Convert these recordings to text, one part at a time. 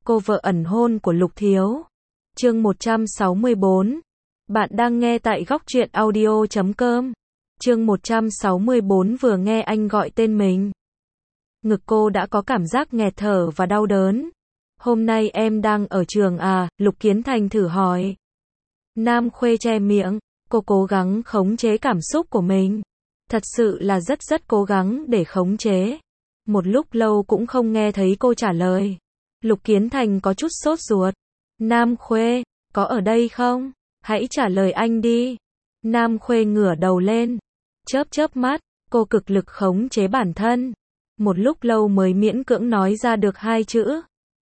cô vợ ẩn hôn của Lục Thiếu. Chương 164. Bạn đang nghe tại góc truyện audio.com. Chương 164 vừa nghe anh gọi tên mình. Ngực cô đã có cảm giác nghẹt thở và đau đớn. Hôm nay em đang ở trường à? Lục Kiến Thành thử hỏi. Nam Khuê che miệng, cô cố gắng khống chế cảm xúc của mình. Thật sự là rất cố gắng để khống chế. Một lúc lâu cũng không nghe thấy cô trả lời. Lục Kiến Thành có chút sốt ruột. Nam Khuê, có ở đây không? Hãy trả lời anh đi. Nam Khuê ngửa đầu lên. Chớp mắt, cô cực lực khống chế bản thân. Một lúc lâu mới miễn cưỡng nói ra được hai chữ.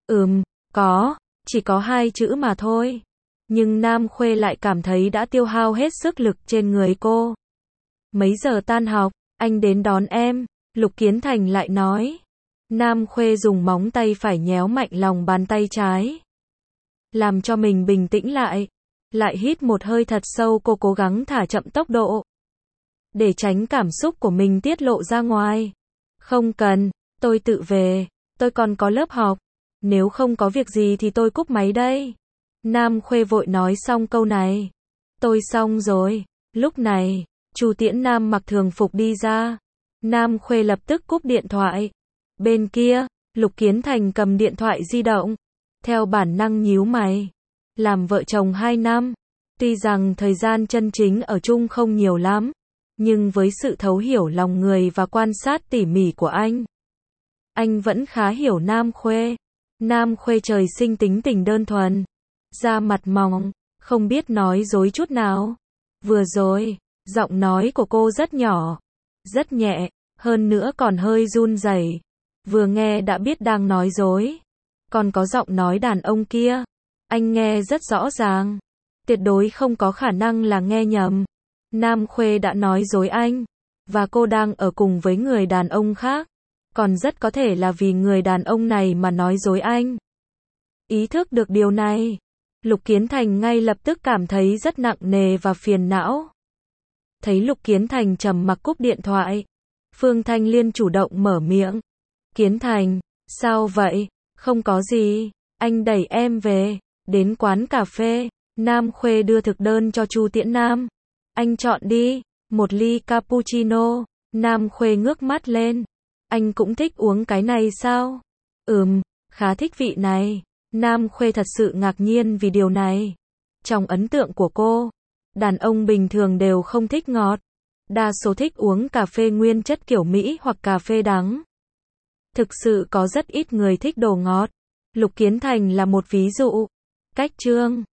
Có, chỉ có hai chữ mà thôi. Nhưng Nam Khuê lại cảm thấy đã tiêu hao hết sức lực trên người cô. Mấy giờ tan học, anh đến đón em, Lục Kiến Thành lại nói. Nam Khuê dùng móng tay phải nhéo mạnh lòng bàn tay trái. Làm cho mình bình tĩnh lại. Lại hít một hơi thật sâu, cô cố gắng thả chậm tốc độ. Để tránh cảm xúc của mình tiết lộ ra ngoài. Không cần, tôi tự về, tôi còn có lớp học. Nếu không có việc gì thì tôi cúp máy đây. Nam Khuê vội nói xong câu này. Tôi xong rồi. Lúc này, Chu Tiễn Nam mặc thường phục đi ra. Nam Khuê lập tức cúp điện thoại. Bên kia, Lục Kiến Thành cầm điện thoại di động. Theo bản năng nhíu mày. Làm vợ chồng 2 năm. Tuy rằng thời gian chân chính ở chung không nhiều lắm. Nhưng với sự thấu hiểu lòng người và quan sát tỉ mỉ của anh vẫn khá hiểu Nam Khuê. Nam Khuê trời sinh tính tình đơn thuần. Da mặt mỏng, không biết nói dối chút nào. Vừa rồi, giọng nói của cô rất nhỏ, rất nhẹ, hơn nữa còn hơi run rẩy. Vừa nghe đã biết đang nói dối. Còn có giọng nói đàn ông kia, anh nghe rất rõ ràng. Tuyệt đối không có khả năng là nghe nhầm. Nam Khuê đã nói dối anh, và cô đang ở cùng với người đàn ông khác. Còn rất có thể là vì người đàn ông này mà nói dối anh. Ý thức được điều này, Lục Kiến Thành ngay lập tức cảm thấy rất nặng nề và phiền não. Thấy Lục Kiến Thành trầm mặc cúp điện thoại, Phương Thanh Liên chủ động mở miệng. Kiến Thành, sao vậy? Không có gì, anh đẩy em về, đến quán cà phê. Nam Khuê đưa thực đơn cho Chu Tiễn Nam. Anh chọn đi, một ly cappuccino. Nam Khuê ngước mắt lên. Anh cũng thích uống cái này sao? Khá thích vị này. Nam Khuê thật sự ngạc nhiên vì điều này. Trong ấn tượng của cô, đàn ông bình thường đều không thích ngọt. Đa số thích uống cà phê nguyên chất kiểu Mỹ hoặc cà phê đắng. Thực sự có rất ít người thích đồ ngọt. Lục Kiến Thành là một ví dụ. Cách chương